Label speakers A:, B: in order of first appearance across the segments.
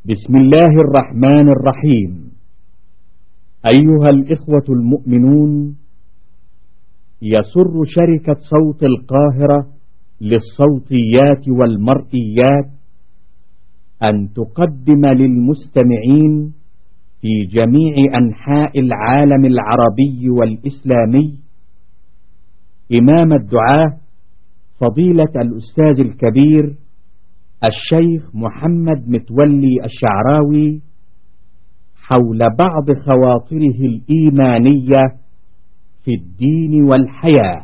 A: بسم الله الرحمن الرحيم. أيها الإخوة المؤمنون، يسر شركة صوت القاهرة للصوتيات والمرئيات أن تقدم للمستمعين في جميع أنحاء العالم العربي والإسلامي إمام الدعاة فضيلة الأستاذ الكبير الشيخ محمد متولي الشعراوي حول بعض خواطره الإيمانية في الدين والحياة.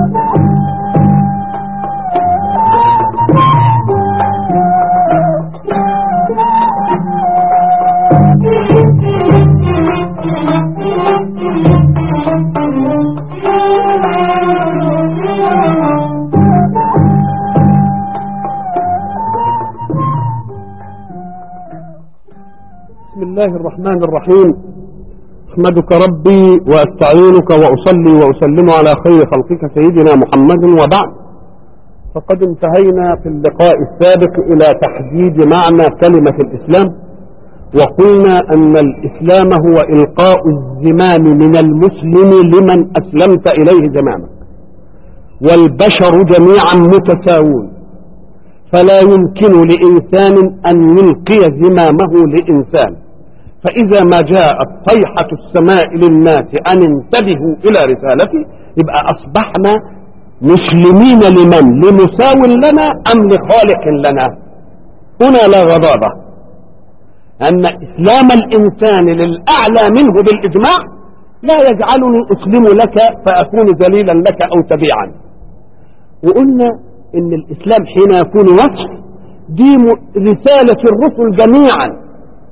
B: بسم الله الرحمن الرحيم. أحمدك ربي وأستعينك وأصلي وأسلم على خير خلقك سيدنا محمد، وبعد، فقد انتهينا في اللقاء السابق إلى تحديد معنى كلمة الإسلام، وقلنا أن الإسلام هو إلقاء الزمام من المسلم لمن أسلمت إليه زمامك، والبشر جميعا متساوون، فلا يمكن لإنسان أن يلقي زمامه لإنسان. فإذا ما جاءت صيحة السماء للناس أن انتبهوا إلى رسالتي، يبقى أصبحنا مسلمين لمن؟ لمساو لنا أم لخالق لنا؟ هنا لا غضاضة، أن إسلام الإنسان للأعلى منه بالإجماع لا يجعلني أسلم لك فأكون ذليلا لك أو تبيعا. وقلنا إن الإسلام حين يكون وصف دي رسالة الرسل جميعا،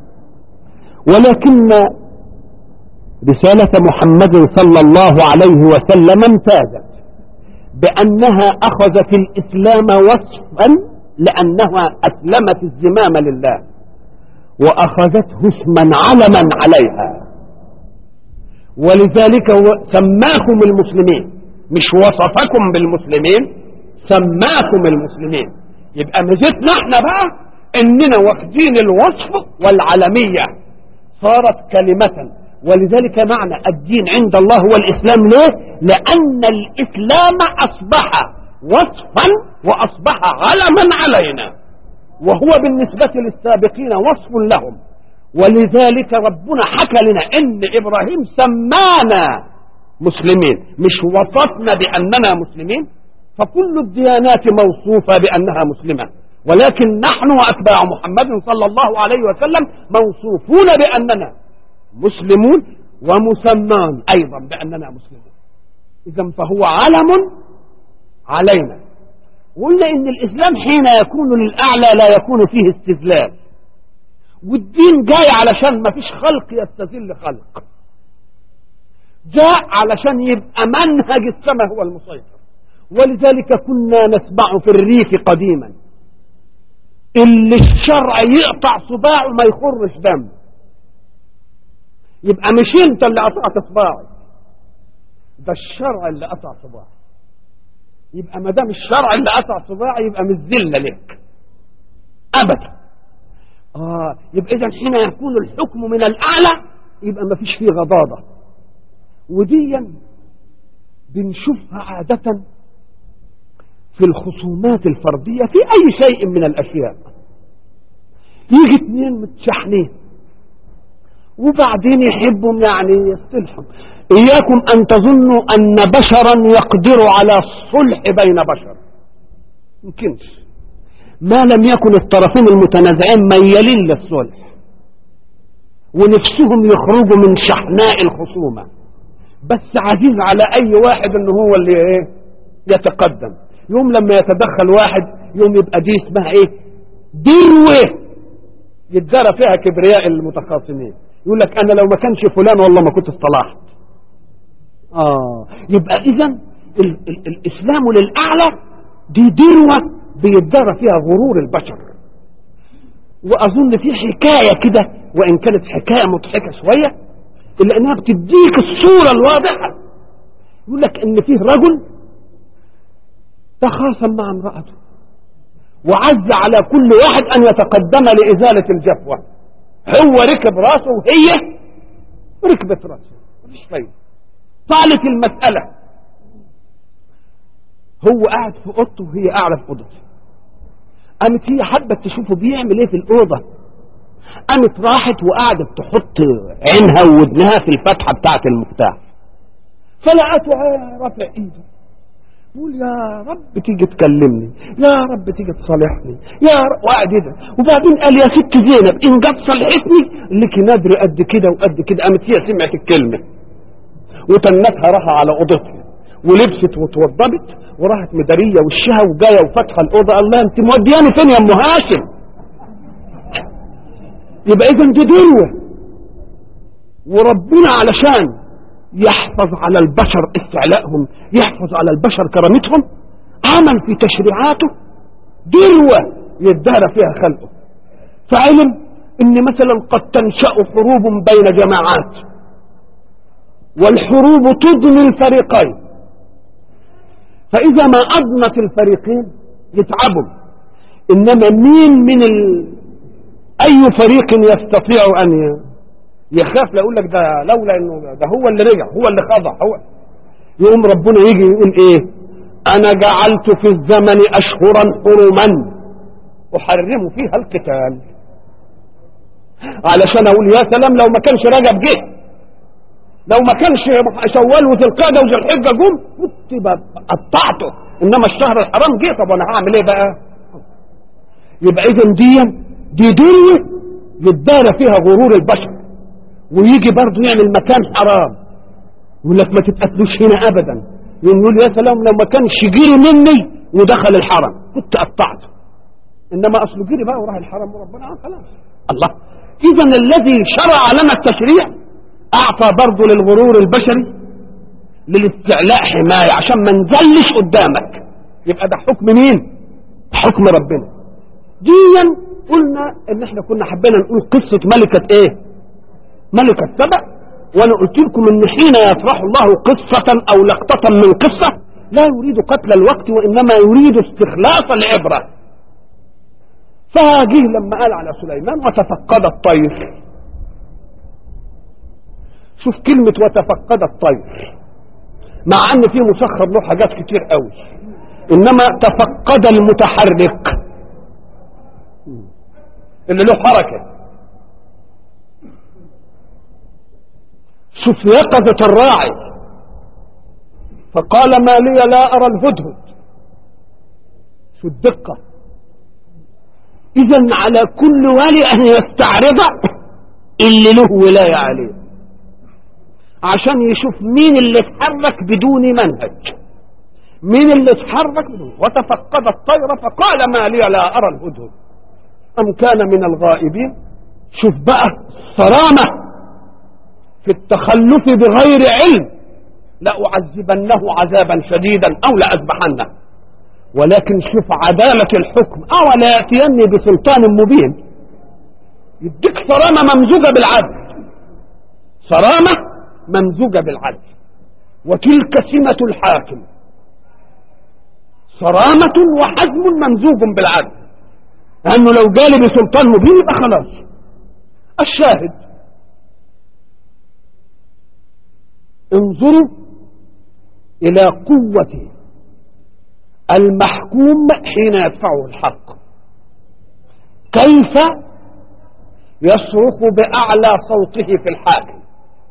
B: ولكن رسالة محمد صلى الله عليه وسلم امتازت بأنها أخذت الإسلام وصفا لأنها أسلمت الزمام لله، وأخذته اسما علما عليها، ولذلك سماكم المسلمين، مش وصفكم بالمسلمين، سماكم المسلمين. يبقى ميزتنا احنا بقى اننا واخدين الوصف والعلمية، صارت كلمة. ولذلك معنى الدين عند الله هو الإسلام. ليه؟ لأن الإسلام أصبح وصفا وأصبح علما علينا، وهو بالنسبة للسابقين وصف لهم. ولذلك ربنا حكى لنا إن إبراهيم سمانا مسلمين، مش وصفنا بأننا مسلمين. فكل الديانات موصوفة بأنها مسلمة، ولكن نحن وأتباع محمد صلى الله عليه وسلم موصوفون بأننا مسلمون، ومسمان أيضا بأننا مسلمون. إذن فهو علم علينا. وقلنا إن الإسلام حين يكون للأعلى لا يكون فيه استذلال، والدين جاي علشان ما فيش خلق يستذل خلق، جاء علشان يبقى منهج السماء هو المسيطر. ولذلك كنا نسمع في الريف قديما اللي الشرع يقطع صباعه ما يخرش دم، يبقى مش انت اللي قطعت صباعي، ده الشرع اللي قطع صباعي. يبقى ما دام الشرع اللي قطع صباعي يبقى مش ذله لك ابدا. يبقى اذا حين يكون الحكم من الاعلى يبقى ما فيش فيه غضاضه. وديا بنشوفها عاده في الخصومات الفردية في أي شيء من الأشياء. يجي اثنين متشحنين وبعدين يحبهم يعني يصطلحوا. إياكم أن تظنوا أن بشرا يقدر على الصلح بين بشر، يمكنش، ما لم يكن الطرفين المتنازعين ميالين للصلح ونفسهم يخرجوا من شحناء الخصومة. بس عزيز على أي واحد أنه هو اللي يتقدم. يوم لما يتدخل واحد يوم يبقى دي اسمها ايه؟ دروة يتدرى فيها كبرياء المتخاصمين. يقول لك انا لو ما كانش فلان والله ما كنت اصطلحت. يبقى اذا الاسلام للاعلى دي دروة بيتدرى فيها غرور البشر. واظن في حكاية كده، وان كانت حكاية مضحكة شوية الا انها بتديك الصورة الواضحة. يقول لك ان فيه رجل تخاصم مع امرأته، وعز على كل واحد أن يتقدم لإزالة الجفوة، هو ركب راسه وهي ركبت راسه، مفيش فايده. طالت المساله، هو قاعد في اوضته وهي قاعده في اوضته. قامت هي حبت تشوفه بيعمل ايه في الاوضه، قامت راحت وقعدت تحط عينها وودنها في الفتحه بتاعه المفتاح، فلقته رافع ايده بقول يا رب تيجي تكلمني، يا رب تيجي تصالحني، يا رب، وقعد يدعي. وبعدين قال يا ست زينب ان جت صالحتني لك نادر قد كده وقد كده. قامت هي سمعت الكلمه وتنتها راحه على اوضتها ولبست وتوضبت وراحت مداريه وشها وجايه وفاتحه الاوضه. الله انت مودياني فين يا ام هاشم؟ يبقى اذا دي دنيا، وربنا علشان يحفظ على البشر استعلاءهم، يحفظ على البشر كرامتهم، عمل في تشريعاته دروة يدار فيها خلقه. فعلم ان مثلا قد تنشأ حروب بين جماعات، والحروب تضني الفريقين، فاذا ما اضنت الفريقين يتعبوا. انما مين من اي فريق يستطيع ان يخاف؟ لا يقول لك ده لولا انه ده هو اللي رجع، هو اللي خضع، هو يقوم ربنا يجي يقول ايه؟ انا جعلت في الزمن اشهرا حرما احرم فيها القتال. علشان اقول يا سلام لو ما كانش رجب جه، لو ما كانش شوال وذي القعده وذي الحجه جم كنت قطعته، انما الشهر الحرام جه، طب انا هعمل ايه بقى؟ يبقى اذا دي دنيا يتدار فيها غرور البشر، ويجي برضه يعمل مكان حرام يقول لك ما تتقتلوش هنا ابدا، يقول يا سلام لو ما كانش جري مني ودخل الحرم كنت قطعته، انما اصله جري بقى وراح الحرم وربنا خلاص. الله، اذا الذي شرع لنا التشريع اعطى برضه للغرور البشري للاستعلاء حمايه عشان ما نزلش قدامك. يبقى ده حكم مين؟ حكم ربنا. ديا قلنا ان احنا كنا حبينا نقول قصه ملكه ايه؟ ملكة سبأ. وانا قلت لكم ان حين يطرح الله قصة او لقطة من قصة لا يريد قتل الوقت وانما يريد استخلاص العبرة. فجه لما قال على سليمان وتفقد الطير، شوف كلمة وتفقد الطير، مع ان في مسخر له حاجات كتير قوي، انما تفقد المتحرك اللي له حركة. شوف يقظة الراعي فقال ما لي لا أرى الهدهد. شو الدقة؟ إذن على كل والي أن يستعرض اللي له ولاية عليه عشان يشوف مين اللي اتحرك بدون منهج، مين اللي اتحرك بدون. وتفقد الطير فقال ما لي لا أرى الهدهد أم كان من الغائبين. شوف بقى الصرامة في التخلف بغير علم، لأعذبنه عذابا شديدا أو لأذبحنه. ولكن شوف عدالة الحكم، أولا يأتيني بسلطان مبين، يديك صرامة ممزوجة بالعدل، صرامة ممزوجة بالعدل، وتلك سمة الحاكم، صرامة وحزم ممزوج بالعدل، لأنه لو جالي بسلطان مبين يبقى خلاص. الشاهد انظروا إلى قوة المحكوم حين يدفعه الحق، كيف يصرخ بأعلى صوته في الحاكم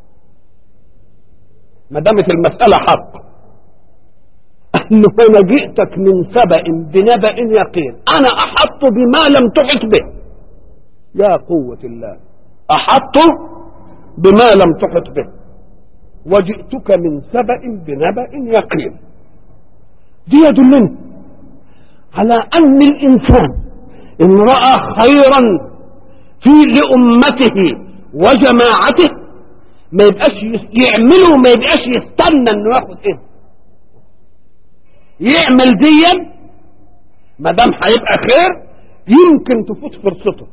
B: ما دامت المسألة حق. أنه أنا جئتك من سبأ بنبأ يقين، أنا أحط بما لم تحط به. يا قوة الله، أحط بما لم تحط به وجئتك من سبأ بنبأ يقين. دي يدلنا على أن الإنسان إن رأى خيرا في لأمته وجماعته ما يبقاش يعمله، ما يبقاش يستنى إنه ياخد إيه، يعمل ديا ما دام هيبقى خير يمكن تفوت فرصته.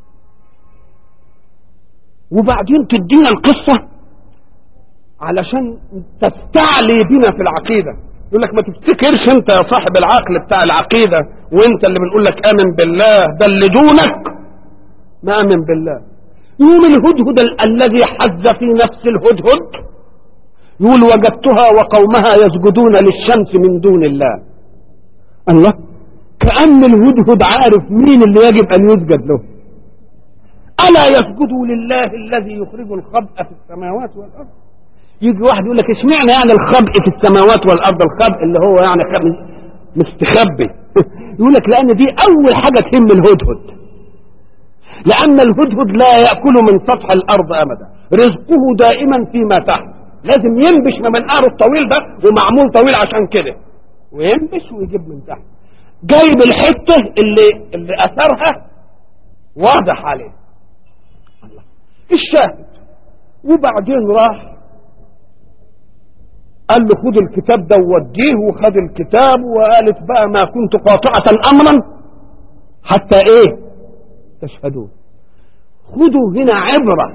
B: وبعدين تدينا القصة علشان تستعلي بنا في العقيدة. يقول لك ما تفتكرش انت يا صاحب العقل بتاع العقيدة وانت اللي بنقول لك امن بالله، ده اللي دونك ما امن بالله. يوم الهدهد الذي حز في نفس الهدهد يقول وجدتها وقومها يسجدون للشمس من دون الله. الله، كأن الهدهد عارف مين اللي يجب أن يسجد له. ألا يسجدوا لله الذي يخرج الخبء في السماوات والأرض. يجي واحد يقول لك اشمعنى يعني الخبء في السماوات والأرض، الخبء اللي هو يعني مستخبي. يقول لك لأن دي أول حاجة تهم الهدهد، لأن الهدهد لا يأكل من سطح الأرض أبدا، رزقه دائما فيما تحت، لازم ينبش من منقاره الطويل ده، ومعمول طويل عشان كده، وينبش ويجيب من تحت. جايب الحتة اللي أثرها واضح عليه. الله الشاهد. وبعدين راح قال له خد الكتاب ده ووديه، وخد الكتاب وقالت بقى ما كنت قاطعة أمرا حتى ايه تشهدون. خدوا هنا عبرة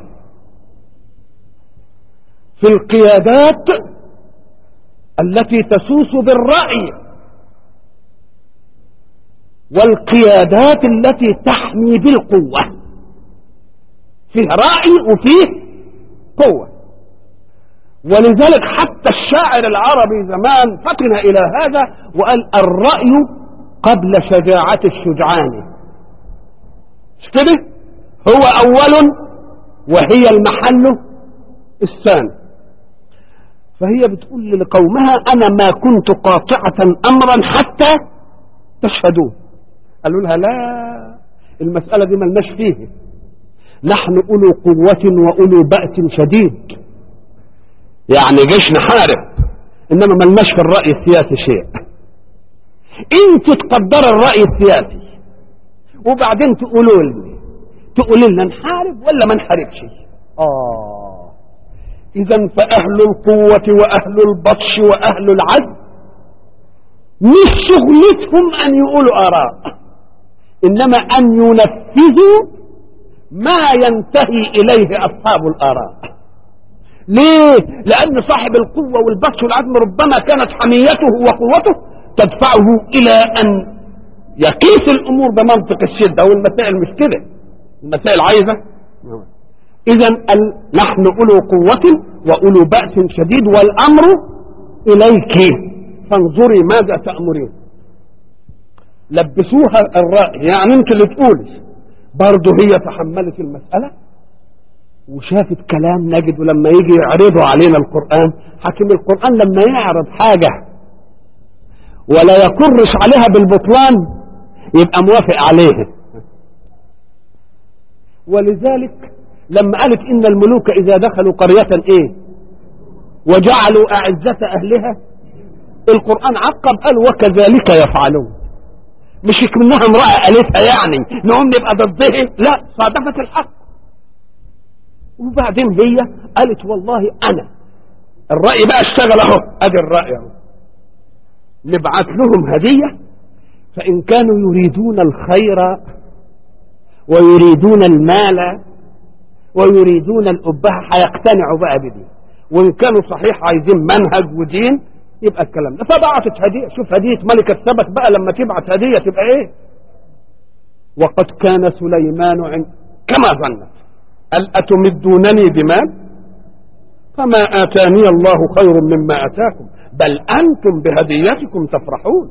B: في القيادات التي تسوس بالرأي والقيادات التي تحمي بالقوة. فيه رأي وفيه قوة. ولذلك حتى الشاعر العربي زمان فطن إلى هذا وقال الرأي قبل شجاعة الشجعان. مش كده؟ هو أول وهي المحل الثاني. فهي بتقول لقومها أنا ما كنت قاطعة أمرا حتى تشهدون. قالوا لها لا، المسألة دي ملناش فيه، نحن أولو قوة وأولو بأس شديد، يعني جيش نحارب، إنما ملناش في الرأي السياسي شيء. انت تقدر الرأي السياسي وبعدين تقولوا لنا نحارب ولا ما نحاربش. إذا فأهل القوة وأهل البطش وأهل العزم مش شغلتهم أن يقولوا آراء، إنما أن ينفذوا ما ينتهي إليه أصحاب الآراء. ليه؟ لأن صاحب القوة والبطش والعزم ربما كانت حميته وقوته تدفعه إلى أن يقيس الأمور بمنطق الشدة، والمسائل مش كده، المسائل عايزة. إذا نحن أولو قوة وأولو بأس شديد والأمر إليك فانظري ماذا تأمرين. لبسوها الرأي، يعني انت اللي تقولي. برضه هي تحملت المسألة وشافت كلام. نجد لما يجي يعرضوا علينا القرآن، حكيم القرآن لما يعرض حاجة ولا يقرش عليها بالبطلان يبقى موافق عليها. ولذلك لما قالت إن الملوك إذا دخلوا قرية وجعلوا أعزة أهلها، القرآن عقب قال وكذلك يفعلون. مش منها امرأة قالتها يعني نقوم نبقى ضدها، لا، صادفت الحق. وبعدين هي قالت والله أنا الرأي بقى اشتغل اهو، ادي الرأي اهو، نبعث لهم هدية، فإن كانوا يريدون الخير ويريدون المال ويريدون الأبهة هيقتنعوا بقى بدي، وإن كانوا صحيح عايزين منهج ودين يبقى الكلام ده. فبعثت هدية. شوف هدية ملكة سبك بقى لما تبعث هدية تبقى ايه. وقد كان سليمان كما ظنت قال أتمدونني بمال فما آتاني الله خير مما آتاكم بل أنتم بهديتكم تفرحون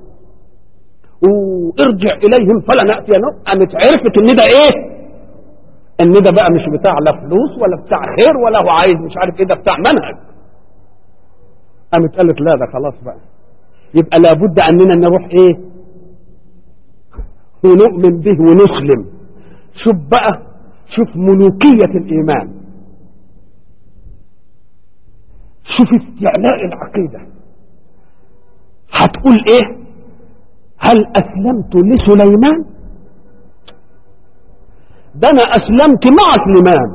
B: وارجع إليهم فلنأتينهم. قامت عرفت ان ده ايه، ان ده بقى مش بتاع لا فلوس ولا بتاع خير ولا هو عايز مش عارف ايه، ده بتاع منهج. قامت قالت لا ده خلاص بقى، يبقى لابد اننا نروح ايه ونؤمن به ونسلم. شوف بقى، شوف ملوكية الإيمان، شوف استعلاء العقيدة. هتقول ايه؟ هل أسلمت لسليمان؟ ده أنا أسلمت مع سليمان.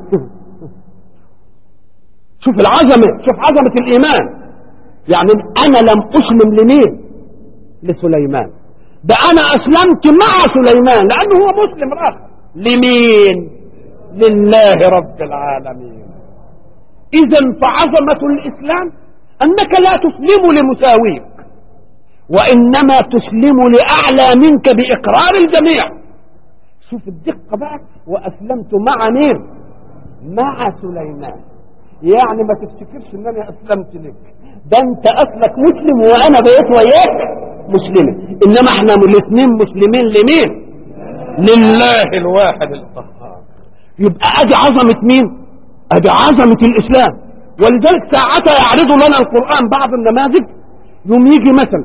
B: شوف العظمة، شوف عظمة الإيمان. يعني أنا لم أسلم لمين؟ لسليمان، ده أنا أسلمت مع سليمان لأنه هو مسلم آخر. لمين؟ لله رب العالمين. إذا فعظمة الإسلام أنك لا تسلم لمساويك، وإنما تسلم لأعلى منك بإقرار الجميع. شوف الدقة بقى، وأسلمت مع مين؟ مع سليمان. يعني ما تفتكرش ان انا اسلمت لك، ده انت اصلك مسلم وانا بقيت وياك مسلمة. انما احنا الاثنين مسلمين لمين؟ لله الواحد القهار. يبقى ادي عظمة مين؟ ادي عظمة الاسلام. ولذلك ساعتها يعرض لنا القرآن بعض النماذج. يوم يجي مثلا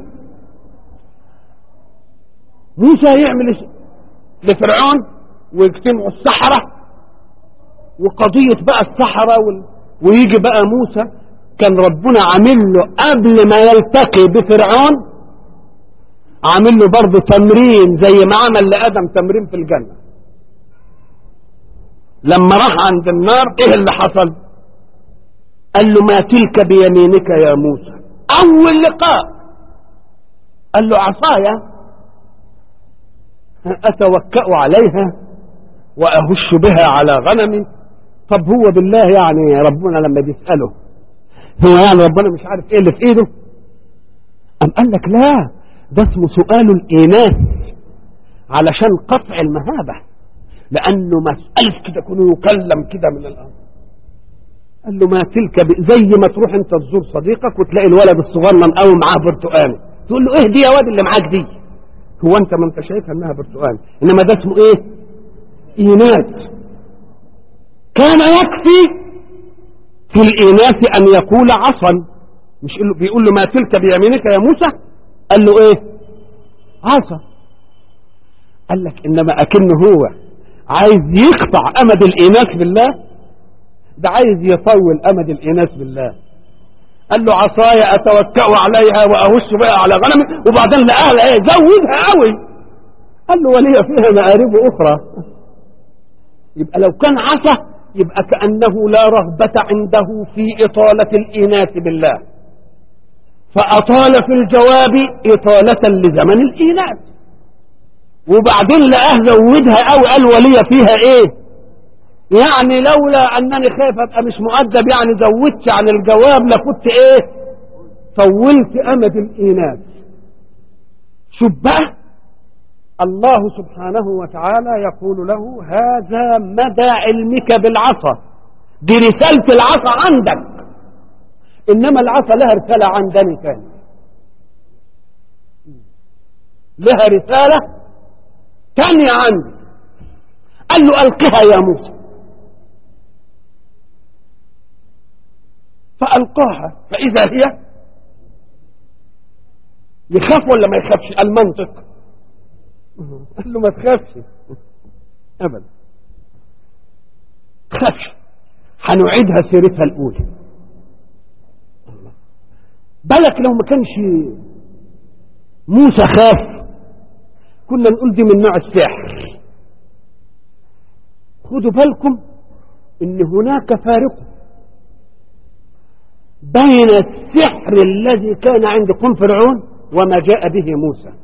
B: موسى يعمل لفرعون ويجتمعوا السحرة وقضية بقى السحرة ويجي بقى موسى كان ربنا عامل له قبل ما يلتقي بفرعون عامل له برضه تمرين زي ما عمل لآدم تمرين في الجنة. لما راح عند النار ايه اللي حصل؟ قال له ما تلك بيمينك يا موسى. اول لقاء قال له عصايا اتوكأ عليها واهش بها على غنمي. طب هو بالله يعني ربنا لما بيسأله هو يعني ربنا مش عارف ايه اللي في ايده؟ قام قال لك لا، ده اسمه سؤال الإناث علشان قطع المهابة، لأنه مسألة كده كونه يكلم كده من الأرض. قال له ما تلك زي ما تروح انت تزور صديقك وتلاقي الولد الصغير قوي معاه برتقاني، تقول له ايه دي يا واد اللي معاك دي؟ هو انت ما انت شايفها انها برتقاني، انما ده اسمه ايه؟ إناث. كان يكفي في الإناث أن يقول عصا، مش بيقول له ما تلك بيمينك يا موسى، قال له ايه؟ عصا. قال لك انما اكنه هو عايز يقطع امد الاناث بالله، ده عايز يطول امد الاناث بالله. قال له عصاي اتوكأ عليها واهش بها على غنمي، وبعدين لقاها ايه؟ زودها قوي. قال له ولي فيها مآرب اخرى. يبقى لو كان عصا يبقى كأنه لا رغبة عنده في اطالة الاناث بالله، فأطال في الجواب إطالة لزمن الإيناث. وبعدين لقاه زودها أو قال ولي فيها إيه؟ يعني لولا أنني خايف أبقى مش مؤدب يعني زودت عن الجواب لكنت إيه؟ طولت أمد الإيناث. شوف بقى الله سبحانه وتعالى يقول له هذا مدى علمك بالعصا، دي رسالة العصا عندك، إنما العصا لها رسالة عندني ثاني، لها رسالة ثانية عندي. قال له ألقها يا موسى، فألقاها فإذا هي، يخاف ولا ما يخافش؟ المنطق قال له ما تخافش أبدا، تخافش، هنعيدها سيرتها الأولى. بالك لو ما كانش موسى خاف كنا نقول دي من نوع السحر. خدوا بالكم ان هناك فارق بين السحر الذي كان عند قوم فرعون وما جاء به موسى.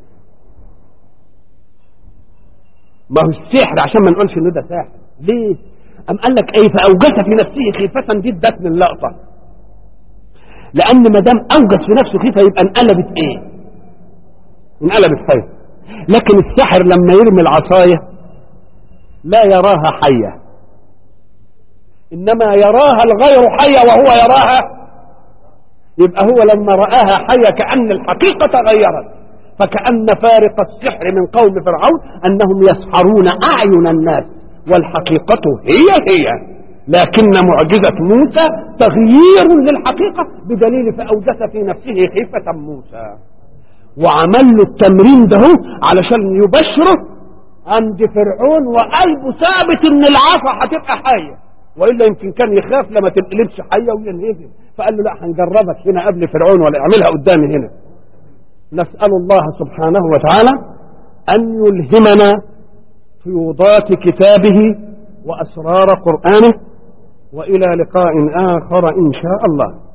B: ما هو السحر عشان ما نقولش انه ده سحر ليه؟ ام قال لك ايه؟ فاوجس في نفسه خيفة، دي ادت من اللقطة، لأن ما دام أوجد في نفسه خيفة يبقى انقلبت إيه؟ انقلبت حية. لكن الساحر لما يرمي العصاية لا يراها حية، إنما يراها الغير حية وهو يراها. يبقى هو لما رآها حية كأن الحقيقة تغيرت. فكأن فارق السحر من قوم فرعون أنهم يسحرون أعين الناس والحقيقة هي، لكن معجزة موسى تغيير للحقيقة بدليل فأوجس في نفسه خيفة موسى، وعمل له التمرين ده علشان يبشره عند فرعون وقلبه ثابت ان العصا هتبقى حية، وإلا يمكن كان يخاف لما تنقلبش حية وينهزم. فقال له لا، هنجربك هنا قبل فرعون ولا اعملها قدامي هنا. نسأل الله سبحانه وتعالى أن يلهمنا فيوضات كتابه وأسرار قرآنه، وإلى لقاء آخر إن شاء الله.